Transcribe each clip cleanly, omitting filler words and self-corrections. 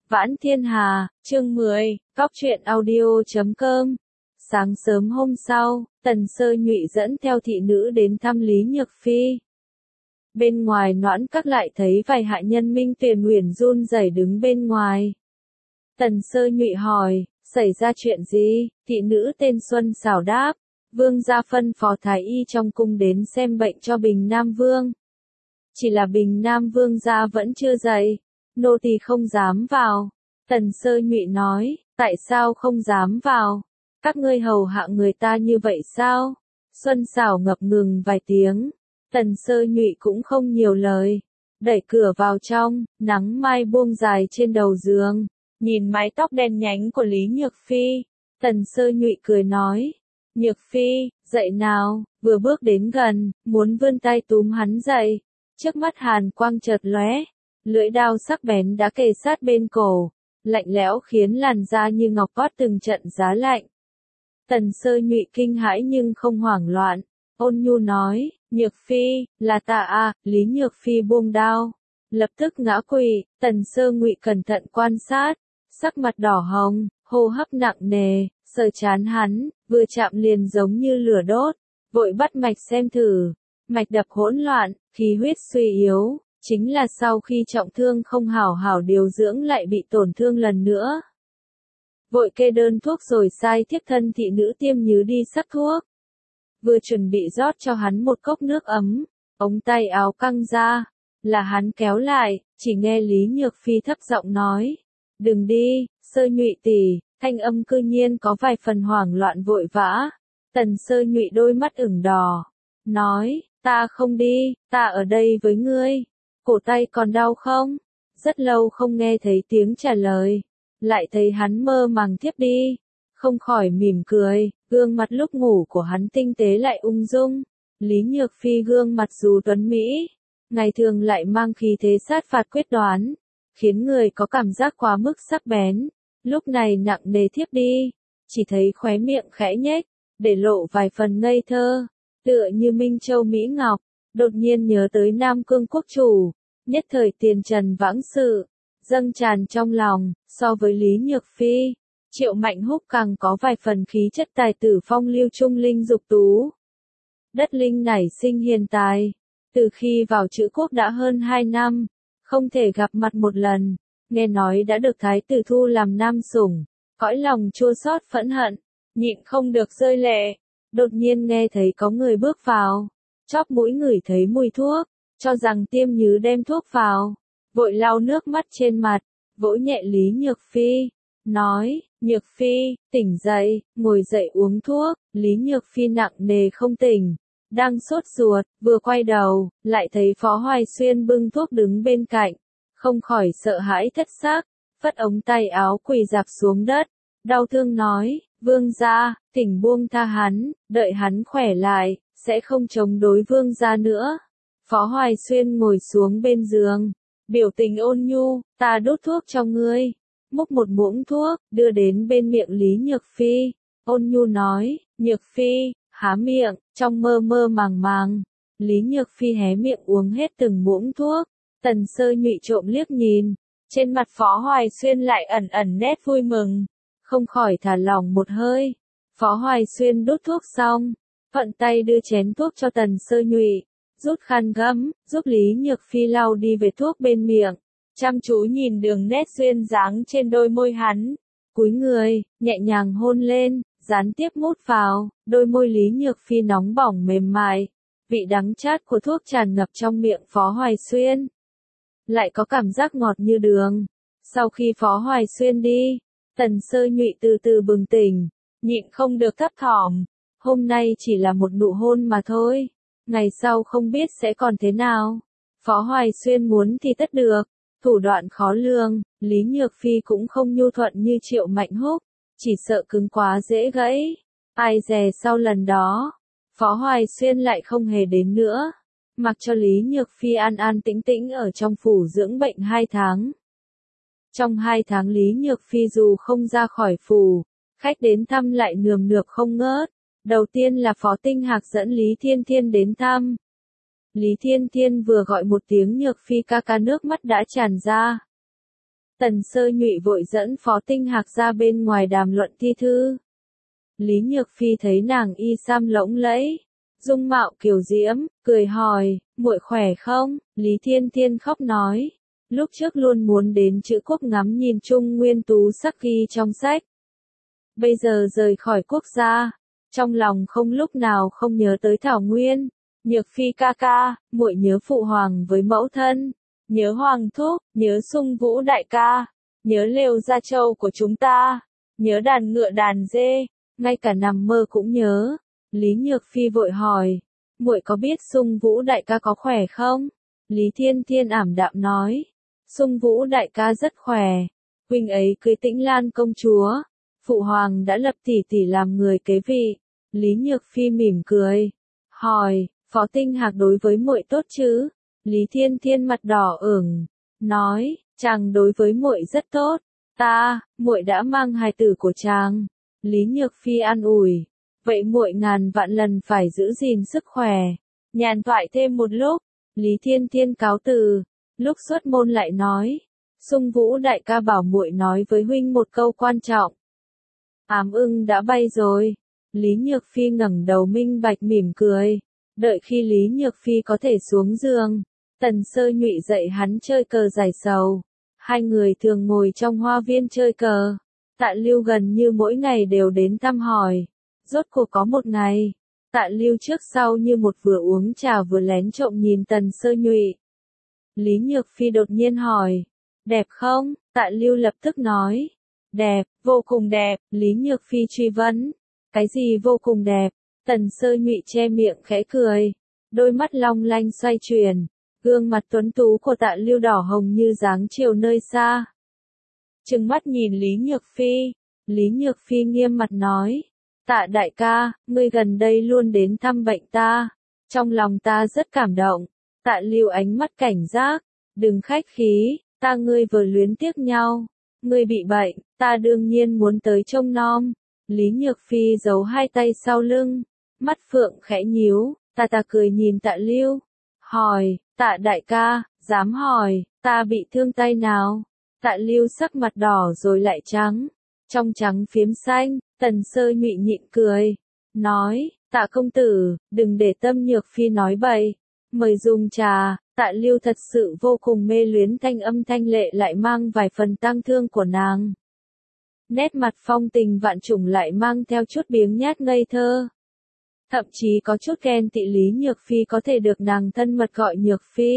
Vãn Thiên Hà, chương 10, Góc truyện audio.com. Sáng sớm hôm sau, Tần Sơ Nhụy dẫn theo thị nữ đến thăm Lý Nhược Phi. Bên ngoài Noãn Các lại thấy vài hạ nhân Minh Tuyền Uyển run rẩy đứng bên ngoài. Tần Sơ Nhụy hỏi, xảy ra chuyện gì? Thị nữ tên Xuân xảo đáp, vương gia phân phó thái y trong cung đến xem bệnh cho Bình Nam Vương. Chỉ là Bình Nam Vương gia vẫn chưa dậy, nô tỳ không dám vào. Tần Sơ Nhụy nói, tại sao không dám vào? Các ngươi hầu hạ người ta như vậy sao? Xuân xảo ngập ngừng vài tiếng. Tần Sơ Nhụy cũng không nhiều lời, đẩy cửa vào trong, nắng mai buông dài trên đầu giường, nhìn mái tóc đen nhánh của Lý Nhược Phi. Tần Sơ Nhụy cười nói, Nhược Phi, dậy nào, vừa bước đến gần, muốn vươn tay túm hắn dậy. Trước mắt hàn quang chợt lóe, lưỡi đao sắc bén đã kề sát bên cổ, lạnh lẽo khiến làn da như ngọc cốt từng trận giá lạnh. Tần Sơ Nhụy kinh hãi nhưng không hoảng loạn, ôn nhu nói, Nhược Phi, là ta à? Lý Nhược Phi buông đao, lập tức ngã quỵ. Tần Sơ Nhụy cẩn thận quan sát, sắc mặt đỏ hồng, hô hấp nặng nề, sờ trán hắn, vừa chạm liền giống như lửa đốt, vội bắt mạch xem thử, mạch đập hỗn loạn, khí huyết suy yếu, chính là sau khi trọng thương không hảo hảo điều dưỡng lại bị tổn thương lần nữa. Vội kê đơn thuốc rồi sai thiếp thân thị nữ tiêm nhứ đi sắc thuốc. Vừa chuẩn bị rót cho hắn một cốc nước ấm, ống tay áo căng ra, là hắn kéo lại, chỉ nghe Lý Nhược Phi thấp giọng nói, đừng đi, Sơ Nhụy tỷ. Thanh âm cư nhiên có vài phần hoảng loạn vội vã. Tần Sơ Nhụy đôi mắt ửng đỏ, nói, ta không đi, ta ở đây với ngươi. Cổ tay còn đau không? Rất lâu không nghe thấy tiếng trả lời, lại thấy hắn mơ màng thiếp đi, không khỏi mỉm cười, gương mặt lúc ngủ của hắn tinh tế lại ung dung. Lý Nhược Phi gương mặt dù tuấn mỹ, ngày thường lại mang khí thế sát phạt quyết đoán, khiến người có cảm giác quá mức sắc bén. Lúc này nặng nề thiếp đi, chỉ thấy khóe miệng khẽ nhếch, để lộ vài phần ngây thơ, tựa như Minh Châu Mỹ Ngọc, đột nhiên nhớ tới Nam Cương quốc chủ, nhất thời tiền trần vãng sự, dâng tràn trong lòng. So với Lý Nhược Phi, Triệu Mạnh Húc càng có vài phần khí chất tài tử phong lưu trung linh dục tú. Đất linh nảy sinh hiền tài, từ khi vào Chữ Quốc đã hơn 2 năm, không thể gặp mặt một lần. Nghe nói đã được thái tử thu làm nam sủng, cõi lòng chua xót phẫn hận, nhịn không được rơi lệ. Đột nhiên nghe thấy có người bước vào, chóp mũi ngửi thấy mùi thuốc, cho rằng tiêm nhứ đem thuốc vào, vội lau nước mắt trên mặt, vỗ nhẹ Lý Nhược Phi, nói, Nhược Phi, tỉnh dậy, ngồi dậy uống thuốc. Lý Nhược Phi nặng nề không tỉnh, đang sốt ruột, vừa quay đầu, lại thấy Phó Hoài Xuyên bưng thuốc đứng bên cạnh. Không khỏi sợ hãi thất xác, phất ống tay áo quỳ rạp xuống đất, đau thương nói, vương gia, thỉnh buông tha hắn, đợi hắn khỏe lại, sẽ không chống đối vương gia nữa. Phó Hoài Xuyên ngồi xuống bên giường, biểu tình ôn nhu, ta đút thuốc cho ngươi, múc một muỗng thuốc, đưa đến bên miệng Lý Nhược Phi, ôn nhu nói, Nhược Phi, há miệng, trong mơ mơ màng màng. Lý Nhược Phi hé miệng uống hết từng muỗng thuốc. Tần Sơ Nhụy trộm liếc nhìn, trên mặt Phó Hoài Xuyên lại ẩn ẩn nét vui mừng, không khỏi thả lỏng một hơi. Phó Hoài Xuyên đút thuốc xong, thuận tay đưa chén thuốc cho Tần Sơ Nhụy, rút khăn gấm, giúp Lý Nhược Phi lau đi vệt thuốc bên miệng, chăm chú nhìn đường nét duyên dáng trên đôi môi hắn, cúi người, nhẹ nhàng hôn lên, gián tiếp mút vào, đôi môi Lý Nhược Phi nóng bỏng mềm mại, vị đắng chát của thuốc tràn ngập trong miệng Phó Hoài Xuyên. Lại có cảm giác ngọt như đường. Sau khi Phó Hoài Xuyên đi, Tần Sơ Nhụy từ từ bừng tỉnh, nhịn không được thấp thỏm. Hôm nay chỉ là một nụ hôn mà thôi, ngày sau không biết sẽ còn thế nào. Phó Hoài Xuyên muốn thì tất được, thủ đoạn khó lường. Lý Nhược Phi cũng không nhu thuận như Triệu Mạnh Húc, chỉ sợ cứng quá dễ gãy. Ai dè sau lần đó, Phó Hoài Xuyên lại không hề đến nữa, mặc cho Lý Nhược Phi an an tĩnh tĩnh ở trong phủ dưỡng bệnh 2 tháng. Trong 2 tháng Lý Nhược Phi dù không ra khỏi phủ, khách đến thăm lại nườm nượp không ngớt. Đầu tiên là Phó Tinh Hạc dẫn Lý Thiên Thiên đến thăm. Lý Thiên Thiên vừa gọi một tiếng Nhược Phi ca ca nước mắt đã tràn ra. Tần Sơ Nhụy vội dẫn Phó Tinh Hạc ra bên ngoài đàm luận thi thư. Lý Nhược Phi thấy nàng y sam lộng lẫy, dung mạo kiều diễm, cười hỏi, muội khỏe không? Lý Thiên Thiên khóc nói, lúc trước luôn muốn đến Chữ Quốc ngắm nhìn Trung Nguyên tú sắc ghi trong sách. Bây giờ rời khỏi quốc gia, trong lòng không lúc nào không nhớ tới Thảo Nguyên. Nhược Phi ca ca, muội nhớ phụ hoàng với mẫu thân, nhớ hoàng thúc, nhớ Sung Vũ đại ca, nhớ Lều Gia Châu của chúng ta, nhớ đàn ngựa đàn dê, ngay cả nằm mơ cũng nhớ. Lý Nhược Phi vội hỏi, muội có biết Sung Vũ đại ca có khỏe không? Lý Thiên Thiên ảm đạm nói, Sung Vũ đại ca rất khỏe, huynh ấy cưới Tĩnh Lan công chúa, phụ hoàng đã lập tỷ tỷ làm người kế vị. Lý Nhược Phi mỉm cười, hỏi, Phó Tinh Hạc đối với muội tốt chứ? Lý Thiên Thiên mặt đỏ ửng, nói, chàng đối với muội rất tốt, muội đã mang hài tử của chàng. Lý Nhược Phi an ủi, vậy muội ngàn vạn lần phải giữ gìn sức khỏe. Nhàn thoại thêm một lúc, Lý Thiên Thiên cáo từ, lúc xuất môn lại nói, Sung Vũ đại ca bảo muội nói với huynh một câu quan trọng. Ám ưng đã bay rồi. Lý Nhược Phi ngẩng đầu minh bạch mỉm cười, đợi khi Lý Nhược Phi có thể xuống giường, Tần Sơ Nhụy dạy hắn chơi cờ giải sầu. Hai người thường ngồi trong hoa viên chơi cờ. Tạ Lưu gần như mỗi ngày đều đến thăm hỏi. Rốt cuộc có một ngày, Tạ Lưu trước sau như một vừa uống trà vừa lén trộm nhìn Tần Sơ Nhụy. Lý Nhược Phi đột nhiên hỏi, đẹp không? Tạ Lưu lập tức nói, đẹp, vô cùng đẹp. Lý Nhược Phi truy vấn, cái gì vô cùng đẹp? Tần Sơ Nhụy che miệng khẽ cười, đôi mắt long lanh xoay chuyển, gương mặt tuấn tú của Tạ Lưu đỏ hồng như dáng chiều nơi xa. Trừng mắt nhìn Lý Nhược Phi, Lý Nhược Phi nghiêm mặt nói, Tạ đại ca, ngươi gần đây luôn đến thăm bệnh ta, trong lòng ta rất cảm động. Tạ Lưu ánh mắt cảnh giác, đừng khách khí, ta ngươi vừa luyến tiếc nhau, ngươi bị bệnh, ta đương nhiên muốn tới trông nom. Lý Nhược Phi giấu hai tay sau lưng, mắt phượng khẽ nhíu, ta cười nhìn Tạ Lưu, hỏi, Tạ đại ca, dám hỏi, ta bị thương tay nào? Tạ Lưu sắc mặt đỏ rồi lại trắng, trong trắng phiếm xanh. Tần Sơ Nhụy nhịn cười, nói, Tạ công tử, đừng để Tâm Nhược Phi nói bậy, mời dùng trà. Tạ Lưu thật sự vô cùng mê luyến thanh âm thanh lệ lại mang vài phần tang thương của nàng. Nét mặt phong tình vạn trùng lại mang theo chút biếng nhác ngây thơ. Thậm chí có chút ghen tị Lý Nhược Phi có thể được nàng thân mật gọi Nhược Phi.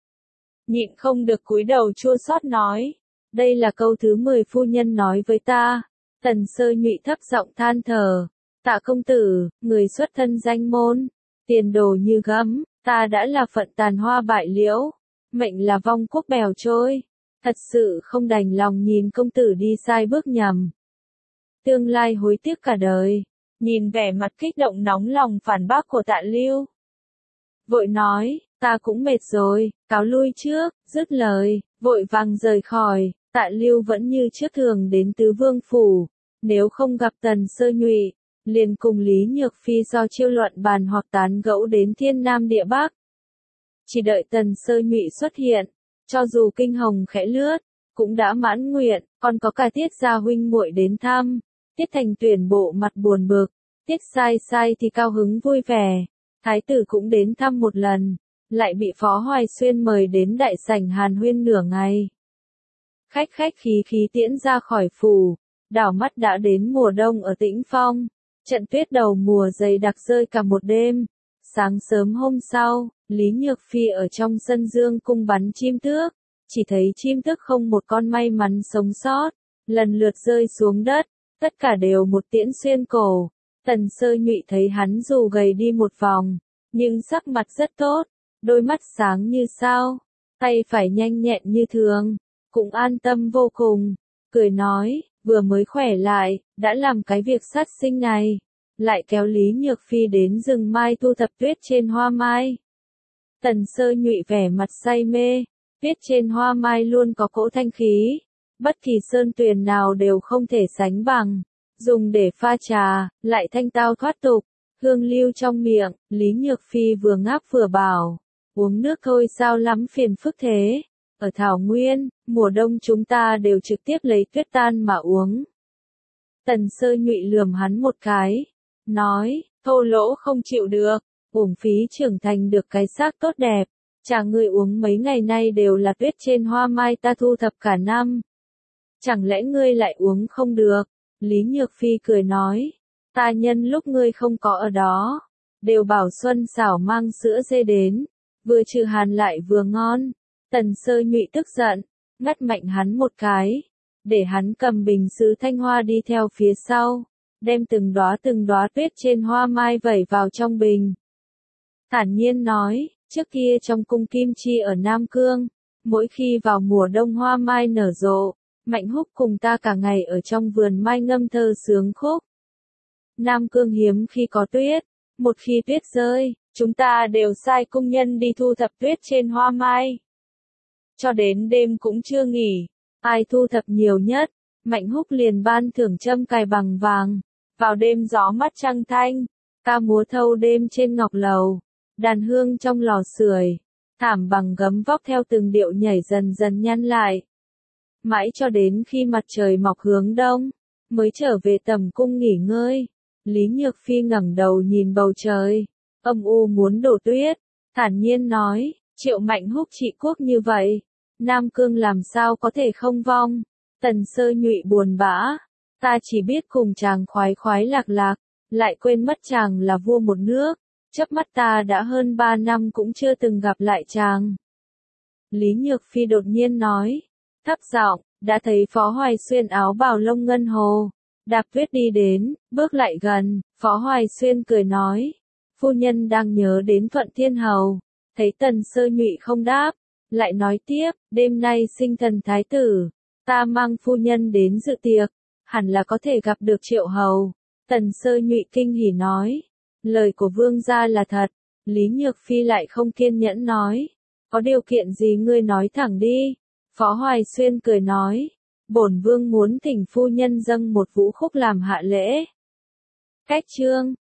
Nhịn không được cúi đầu chua xót nói, đây là câu thứ 10 phu nhân nói với ta. Tần Sơ Nhụy thấp giọng than thở, Tạ công tử, người xuất thân danh môn, tiền đồ như gấm, ta đã là phận tàn hoa bại liễu, mệnh là vong quốc bèo trôi, thật sự không đành lòng nhìn công tử đi sai bước nhầm. Tương lai hối tiếc cả đời. Nhìn vẻ mặt kích động nóng lòng phản bác của Tạ Lưu, vội nói, ta cũng mệt rồi, cáo lui trước. Dứt lời, vội vàng rời khỏi. Tạ Lưu vẫn như trước thường đến Tứ Vương phủ, nếu không gặp Tần Sơ Nhụy, liền cùng Lý Nhược Phi do chiêu luận bàn hoặc tán gẫu đến thiên nam địa bắc. Chỉ đợi Tần Sơ Nhụy xuất hiện, cho dù kinh hồng khẽ lướt, cũng đã mãn nguyện. Còn có cả Tiết gia huynh muội đến thăm. Tiết Thành Tuyển bộ mặt buồn bực, Tiết Sai Sai thì cao hứng vui vẻ. Thái tử cũng đến thăm một lần, lại bị Phó Hoài Xuyên mời đến đại sảnh hàn huyên nửa ngày. Khách khí tiễn ra khỏi phủ, đảo mắt đã đến mùa đông ở Tĩnh Phong. Trận tuyết đầu mùa dày đặc rơi cả một đêm. Sáng sớm hôm sau, Lý Nhược Phi ở trong sân dương cung bắn chim tước, chỉ thấy chim tước không một con may mắn sống sót, lần lượt rơi xuống đất, tất cả đều một tiễn xuyên cổ. Tần Sơ Nhụy thấy hắn dù gầy đi một vòng, nhưng sắc mặt rất tốt, đôi mắt sáng như sao, tay phải nhanh nhẹn như thường, cũng an tâm vô cùng, cười nói, vừa mới khỏe lại, đã làm cái việc sát sinh này, lại kéo Lý Nhược Phi đến rừng mai thu thập tuyết trên hoa mai. Tần Sơ Nhụy vẻ mặt say mê, tuyết trên hoa mai luôn có cỗ thanh khí, bất kỳ sơn tuyền nào đều không thể sánh bằng, dùng để pha trà, lại thanh tao thoát tục, hương lưu trong miệng. Lý Nhược Phi vừa ngáp vừa bảo, uống nước thôi sao lắm phiền phức thế, ở Thảo Nguyên, mùa đông chúng ta đều trực tiếp lấy tuyết tan mà uống. Tần Sơ Nhụy lườm hắn một cái, nói, thô lỗ không chịu được, uổng phí trưởng thành được cái xác tốt đẹp, chả ngươi uống mấy ngày nay đều là tuyết trên hoa mai ta thu thập cả năm. Chẳng lẽ ngươi lại uống không được? Lý Nhược Phi cười nói, ta nhân lúc ngươi không có ở đó, đều bảo Xuân Xảo mang sữa dê đến, vừa trừ hàn lại vừa ngon. Tần Sơ Nhụy tức giận, ngắt mạnh hắn một cái, để hắn cầm bình sứ thanh hoa đi theo phía sau, đem từng đóa tuyết trên hoa mai vẩy vào trong bình. Thản nhiên nói, trước kia trong cung Kim Chi ở Nam Cương, mỗi khi vào mùa đông hoa mai nở rộ, Mạnh Húc cùng ta cả ngày ở trong vườn mai ngâm thơ sướng khúc. Nam Cương hiếm khi có tuyết, một khi tuyết rơi, chúng ta đều sai cung nhân đi thu thập tuyết trên hoa mai. Cho đến đêm cũng chưa nghỉ, ai thu thập nhiều nhất, Mạnh Húc liền ban thưởng châm cài bằng vàng. Vào đêm gió mắt trăng thanh, ca múa thâu đêm trên ngọc lầu, đàn hương trong lò sưởi, thảm bằng gấm vóc theo từng điệu nhảy dần dần nhăn lại. Mãi cho đến khi mặt trời mọc hướng đông, mới trở về tầm cung nghỉ ngơi. Lý Nhược Phi ngẩng đầu nhìn bầu trời, âm u muốn đổ tuyết, thản nhiên nói, Triệu Mạnh Húc trị quốc như vậy, Nam Cương làm sao có thể không vong. Tần Sơ Nhụy buồn bã, ta chỉ biết cùng chàng khoái khoái lạc lạc, lại quên mất chàng là vua một nước, chớp mắt ta đã hơn 3 năm cũng chưa từng gặp lại chàng. Lý Nhược Phi đột nhiên nói, thấp giọng, đã thấy Phó Hoài Xuyên áo bào lông ngân hồ, đạp tuyết đi đến, bước lại gần, Phó Hoài Xuyên cười nói, phu nhân đang nhớ đến Thuận Thiên Hầu, thấy Tần Sơ Nhụy không đáp, lại nói tiếp, đêm nay sinh thần thái tử, ta mang phu nhân đến dự tiệc, hẳn là có thể gặp được Triệu Hầu. Tần Sơ Nhụy kinh hỉ nói, lời của vương gia là thật. Lý Nhược Phi lại không kiên nhẫn nói, có điều kiện gì ngươi nói thẳng đi. Phó Hoài Xuyên cười nói, bổn vương muốn thỉnh phu nhân dâng một vũ khúc làm hạ lễ. Cách chương